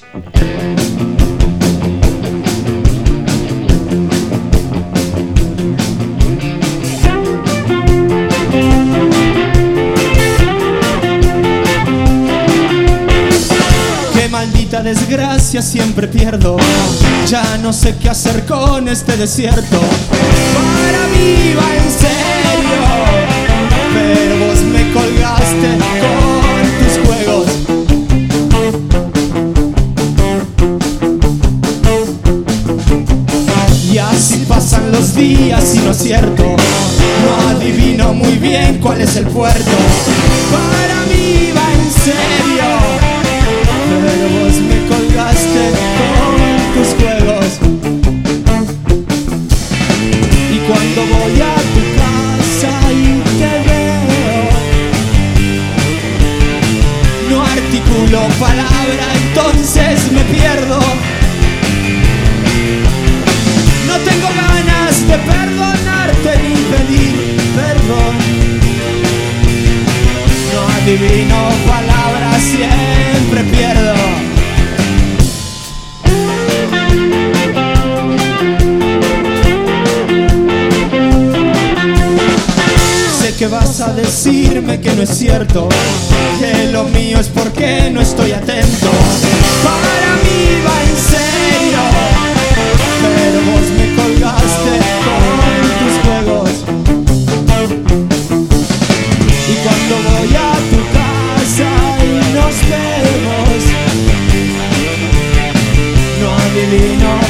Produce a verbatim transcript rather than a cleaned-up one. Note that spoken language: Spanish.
Maldita desgracia, siempre pierdo. Ya no sé qué hacer con este desierto. Para mí va en serio, pero vos me colgaste con tus juegos. Y así pasan los días y no es cierto, no adivino muy bien cuál es el puerto. Para mí va en serio, pero vos me colgaste con tus juegos. Y cuando voy a tu casa y te veo, no articulo palabra, entonces me pierdo. No tengo ganas de perdonarte ni pedir perdón. No adivino palabras, siempre pierdo. Sé que vas a decirme que no es cierto, que lo mío es porque no estoy atento. Para mí va en serio, pero vos me colgaste con tus juegos. Y cuando voy a tu casa y nos vemos, no adivino